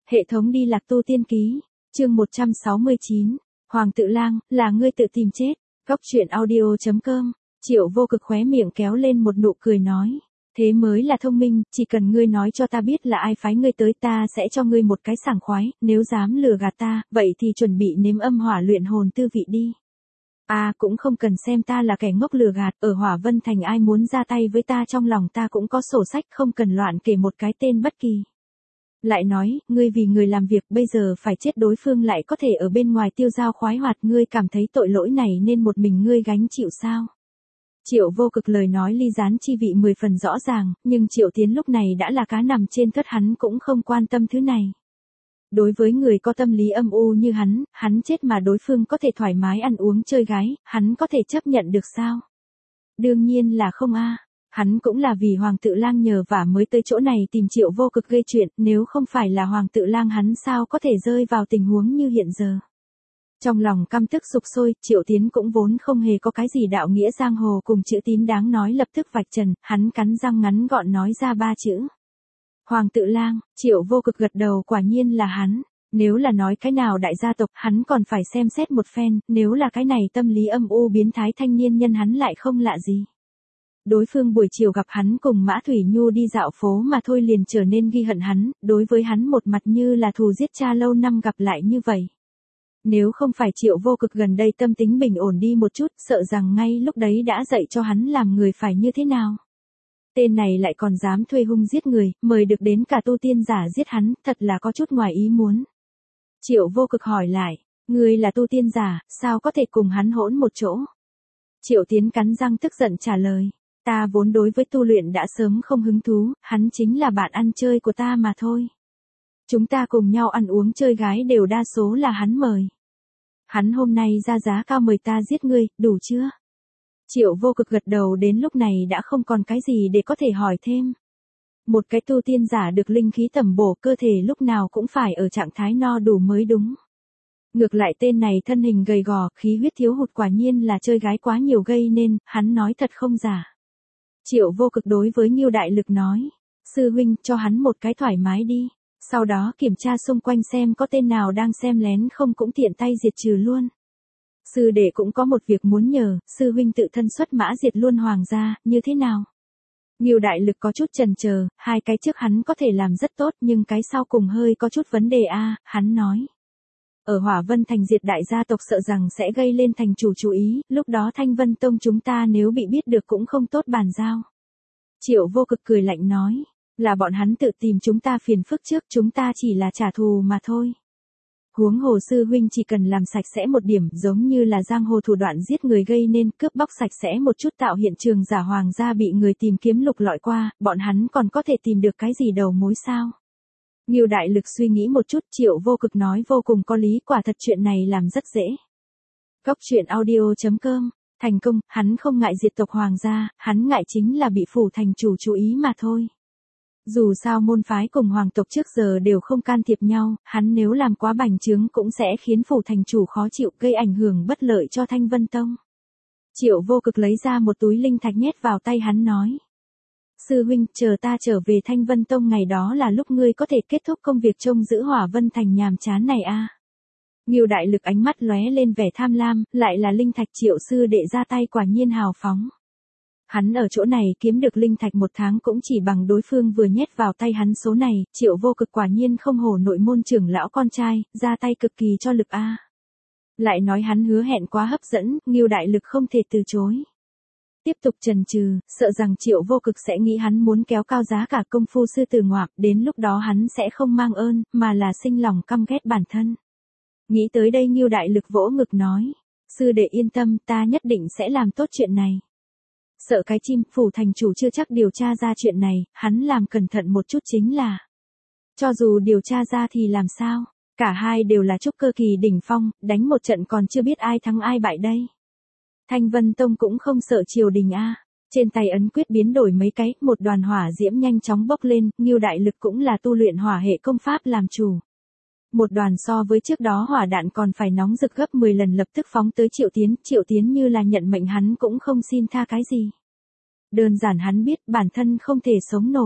Hệ thống đi lạc tu tiên ký, chương 169, Hoàng tự lang, là ngươi tự tìm chết, góc truyện audio.com, Triệu Vô Cực khóe miệng kéo lên một nụ cười nói, thế mới là thông minh, chỉ cần ngươi nói cho ta biết là ai phái ngươi tới ta sẽ cho ngươi một cái sảng khoái, nếu dám lừa gạt ta, vậy thì chuẩn bị nếm âm hỏa luyện hồn tư vị đi. Cũng không cần xem ta là kẻ ngốc lừa gạt, ở Hỏa Vân Thành ai muốn ra tay với ta trong lòng ta cũng có sổ sách, không cần loạn kể một cái tên bất kỳ. Lại nói, ngươi vì người làm việc bây giờ phải chết đối phương lại có thể ở bên ngoài tiêu dao khoái hoạt, ngươi cảm thấy tội lỗi này nên một mình ngươi gánh chịu sao? Triệu Vô Cực lời nói ly gián chi vị 10 phần rõ ràng, nhưng Triệu Tiến lúc này đã là cá nằm trên thớt, hắn cũng không quan tâm thứ này. Đối với người có tâm lý âm u như hắn chết mà đối phương có thể thoải mái ăn uống chơi gái, hắn có thể chấp nhận được sao? Đương nhiên là không a. Hắn cũng là vì Hoàng tự lang nhờ vả mới tới chỗ này tìm Triệu Vô Cực gây chuyện, nếu không phải là Hoàng tự lang hắn sao có thể rơi vào tình huống như hiện giờ. Trong lòng căm tức sục sôi, Triệu Tiến cũng vốn không hề có cái gì đạo nghĩa giang hồ cùng chữ tín đáng nói lập tức vạch trần, hắn cắn răng ngắn gọn nói ra 3 chữ. Hoàng tự lang. Triệu Vô Cực gật đầu, quả nhiên là hắn. Nếu là nói cái nào đại gia tộc hắn còn phải xem xét một phen, nếu là cái này tâm lý âm u biến thái thanh niên nhân hắn lại không lạ gì. Đối phương buổi chiều gặp hắn cùng Mã Thủy Nhu đi dạo phố mà thôi liền trở nên ghi hận hắn, đối với hắn một mặt như là thù giết cha lâu năm gặp lại như vậy. Nếu không phải Triệu Vô Cực gần đây tâm tính bình ổn đi một chút, sợ rằng ngay lúc đấy đã dạy cho hắn làm người phải như thế nào. Tên này lại còn dám thuê hung giết người, mời được đến cả tu tiên giả giết hắn, thật là có chút ngoài ý muốn. Triệu Vô Cực hỏi lại, ngươi là tu tiên giả, sao có thể cùng hắn hỗn một chỗ? Triệu Tiến cắn răng tức giận trả lời, ta vốn đối với tu luyện đã sớm không hứng thú, hắn chính là bạn ăn chơi của ta mà thôi. Chúng ta cùng nhau ăn uống chơi gái đều đa số là hắn mời. Hắn hôm nay ra giá cao mời ta giết ngươi, đủ chưa? Triệu Vô Cực gật đầu, đến lúc này đã không còn cái gì để có thể hỏi thêm. Một cái tu tiên giả được linh khí tẩm bổ, cơ thể lúc nào cũng phải ở trạng thái no đủ mới đúng. Ngược lại tên này thân hình gầy gò, khí huyết thiếu hụt, quả nhiên là chơi gái quá nhiều gây nên, hắn nói thật không giả. Triệu Vô Cực đối với Ngưu Đại Lực nói, sư huynh cho hắn một cái thoải mái đi, sau đó kiểm tra xung quanh xem có tên nào đang xem lén không cũng tiện tay diệt trừ luôn. Sư đệ cũng có một việc muốn nhờ, sư huynh tự thân xuất mã diệt luôn Hoàng gia, như thế nào? Ngưu Đại Lực có chút chần chờ, hai cái trước hắn có thể làm rất tốt nhưng cái sau cùng hơi có chút vấn đề hắn nói. Ở Hỏa Vân Thành diệt đại gia tộc sợ rằng sẽ gây lên thành chủ chú ý, lúc đó Thanh Vân Tông chúng ta nếu bị biết được cũng không tốt bàn giao. Triệu Vô Cực cười lạnh nói, là bọn hắn tự tìm chúng ta phiền phức trước, chúng ta chỉ là trả thù mà thôi. Huống hồ sư huynh chỉ cần làm sạch sẽ một điểm, giống như là giang hồ thủ đoạn giết người gây nên, cướp bóc sạch sẽ một chút, tạo hiện trường giả Hoàng gia bị người tìm kiếm lục lọi qua, bọn hắn còn có thể tìm được cái gì đầu mối sao? Ngưu Đại Lực suy nghĩ một chút, Triệu Vô Cực nói vô cùng có lý, quả thật chuyện này làm rất dễ. Góc truyện audio.com, thành công, hắn không ngại diệt tộc Hoàng gia, hắn ngại chính là bị phủ thành chủ chú ý mà thôi. Dù sao môn phái cùng hoàng tộc trước giờ đều không can thiệp nhau, hắn nếu làm quá bành trướng cũng sẽ khiến phủ thành chủ khó chịu, gây ảnh hưởng bất lợi cho Thanh Vân Tông. Triệu Vô Cực lấy ra một túi linh thạch nhét vào tay hắn nói. Sư huynh, chờ ta trở về Thanh Vân Tông ngày đó là lúc ngươi có thể kết thúc công việc trông giữ Hỏa Vân Thành nhàm chán này Ngưu Đại Lực ánh mắt lóe lên vẻ tham lam, lại là linh thạch, Triệu sư đệ ra tay quả nhiên hào phóng. Hắn ở chỗ này kiếm được linh thạch một tháng cũng chỉ bằng đối phương vừa nhét vào tay hắn số này, Triệu Vô Cực quả nhiên không hổ nội môn trưởng lão con trai, ra tay cực kỳ cho lực Lại nói hắn hứa hẹn quá hấp dẫn, Ngưu Đại Lực không thể từ chối. Tiếp tục chần chừ, sợ rằng Triệu Vô Cực sẽ nghĩ hắn muốn kéo cao giá cả công phu sư tử ngoạm, đến lúc đó hắn sẽ không mang ơn, mà là sinh lòng căm ghét bản thân. Nghĩ tới đây Ngưu Đại Lực vỗ ngực nói, sư đệ yên tâm, ta nhất định sẽ làm tốt chuyện này. Sợ cái chim, phủ thành chủ chưa chắc điều tra ra chuyện này, hắn làm cẩn thận một chút chính là. Cho dù điều tra ra thì làm sao, cả hai đều là trúc cơ kỳ đỉnh phong, đánh một trận còn chưa biết ai thắng ai bại đây. Thanh Vân Tông cũng không sợ triều đình trên tay ấn quyết biến đổi mấy cái, một đoàn hỏa diễm nhanh chóng bốc lên, Ngưu Đại Lực cũng là tu luyện hỏa hệ công pháp làm chủ. Một đoàn so với trước đó hỏa đạn còn phải nóng rực gấp 10 lần lập tức phóng tới Triệu Tiến như là nhận mệnh, hắn cũng không xin tha cái gì. Đơn giản hắn biết bản thân không thể sống nổi.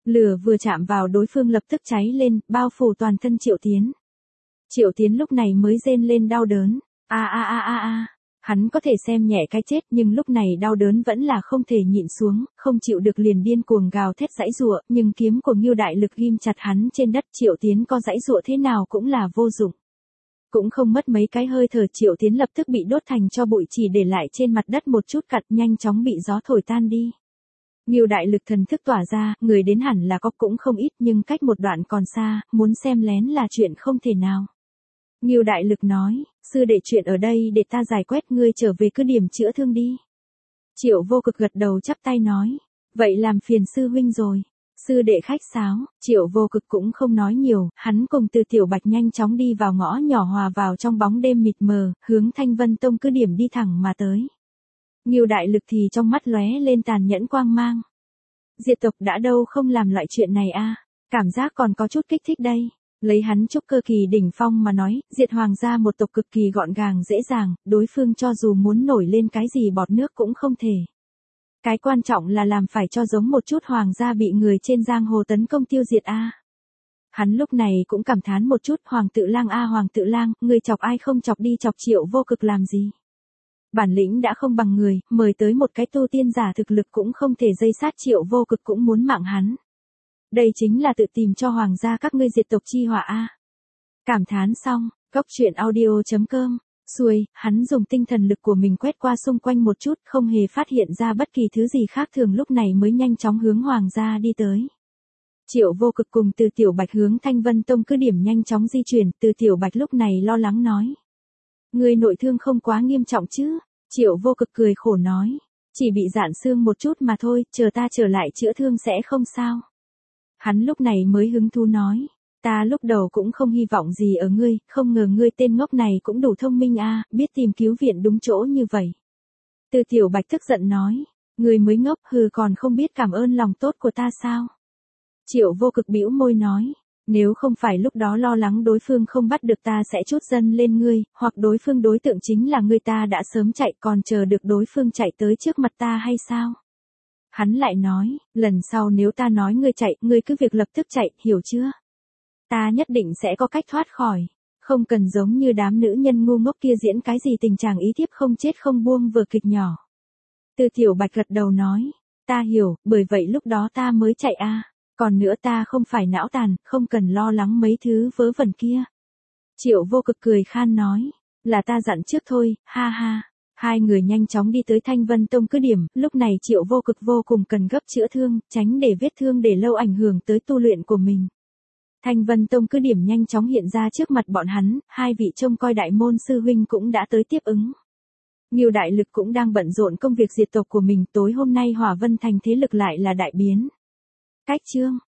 Lửa vừa chạm vào đối phương lập tức cháy lên, bao phủ toàn thân Triệu Tiến. Triệu Tiến lúc này mới rên lên đau đớn. A a a a a. Hắn có thể xem nhẹ cái chết nhưng lúc này đau đớn vẫn là không thể nhịn xuống, không chịu được liền điên cuồng gào thét giãy giụa, nhưng kiếm của Ngưu Đại Lực ghim chặt hắn trên đất, Triệu Tiến có giãy giụa thế nào cũng là vô dụng. Cũng không mất mấy cái hơi thở Triệu Tiến lập tức bị đốt thành tro bụi, chỉ để lại trên mặt đất một chút cặn nhanh chóng bị gió thổi tan đi. Ngưu Đại Lực thần thức tỏa ra, người đến hẳn là có cũng không ít nhưng cách một đoạn còn xa, muốn xem lén là chuyện không thể nào. Ngưu Đại Lực nói, sư đệ chuyện ở đây để ta giải quyết, ngươi trở về cứ điểm chữa thương đi. Triệu Vô Cực gật đầu chắp tay nói, vậy làm phiền sư huynh rồi. Sư đệ khách sáo, Triệu Vô Cực cũng không nói nhiều, hắn cùng Từ Tiểu Bạch nhanh chóng đi vào ngõ nhỏ hòa vào trong bóng đêm mịt mờ, hướng Thanh Vân Tông cứ điểm đi thẳng mà tới. Ngưu Đại Lực thì trong mắt lóe lên tàn nhẫn quang mang. Diệt tộc đã đâu không làm loại chuyện này a, cảm giác còn có chút kích thích đây. Lấy hắn trúc cơ kỳ đỉnh phong mà nói, diệt hoàng gia một tộc cực kỳ gọn gàng dễ dàng, đối phương cho dù muốn nổi lên cái gì bọt nước cũng không thể. Cái quan trọng là làm phải cho giống một chút hoàng gia bị người trên giang hồ tấn công tiêu diệt a. Hắn lúc này cũng cảm thán một chút, Hoàng Tự Lang a Hoàng Tự Lang, người chọc ai không chọc đi chọc Triệu Vô Cực làm gì. Bản lĩnh đã không bằng người, mời tới một cái tu tiên giả thực lực cũng không thể dây sát Triệu Vô Cực cũng muốn mạng hắn. Đây chính là tự tìm cho hoàng gia các ngươi diệt tộc chi họa a. Cảm thán xong, góc truyện audio.com, xuôi, hắn dùng tinh thần lực của mình quét qua xung quanh một chút, không hề phát hiện ra bất kỳ thứ gì khác thường, lúc này mới nhanh chóng hướng hoàng gia đi tới. Triệu Vô Cực cùng Từ Tiểu Bạch hướng Thanh Vân Tông cứ điểm nhanh chóng di chuyển, Từ Tiểu Bạch lúc này lo lắng nói. Người nội thương không quá nghiêm trọng chứ? Triệu Vô Cực cười khổ nói. Chỉ bị rạn xương một chút mà thôi, chờ ta trở lại chữa thương sẽ không sao. Hắn lúc này mới hứng thú nói. Ta lúc đầu cũng không hy vọng gì ở ngươi, không ngờ ngươi tên ngốc này cũng đủ thông minh a, biết tìm cứu viện đúng chỗ như vậy. Từ Tiểu Bạch tức giận nói. Ngươi mới ngốc hừ, còn không biết cảm ơn lòng tốt của ta sao? Triệu Vô Cực bĩu môi nói. Nếu không phải lúc đó lo lắng đối phương không bắt được ta sẽ trút dân lên ngươi, hoặc đối phương đối tượng chính là ngươi, ta đã sớm chạy, còn chờ được đối phương chạy tới trước mặt ta hay sao? Hắn lại nói, lần sau nếu ta nói ngươi chạy, ngươi cứ việc lập tức chạy, hiểu chưa? Ta nhất định sẽ có cách thoát khỏi. Không cần giống như đám nữ nhân ngu ngốc kia diễn cái gì tình trạng ý thiếp không chết không buông vừa kịch nhỏ. Từ Tiểu Bạch gật đầu nói, ta hiểu, bởi vậy lúc đó ta mới chạy a. Còn nữa ta không phải não tàn, không cần lo lắng mấy thứ vớ vẩn kia. Triệu Vô Cực cười khan nói, là ta dặn trước thôi, ha ha. Hai người nhanh chóng đi tới Thanh Vân Tông cứ điểm, lúc này Triệu Vô Cực vô cùng cần gấp chữa thương, tránh để vết thương để lâu ảnh hưởng tới tu luyện của mình. Thanh Vân Tông cứ điểm nhanh chóng hiện ra trước mặt bọn hắn, hai vị trông coi đại môn sư huynh cũng đã tới tiếp ứng. Ngưu Đại Lực cũng đang bận rộn công việc diệt tộc của mình, tối hôm nay Hỏa Vân Thành thế lực lại là đại biến. Cách chương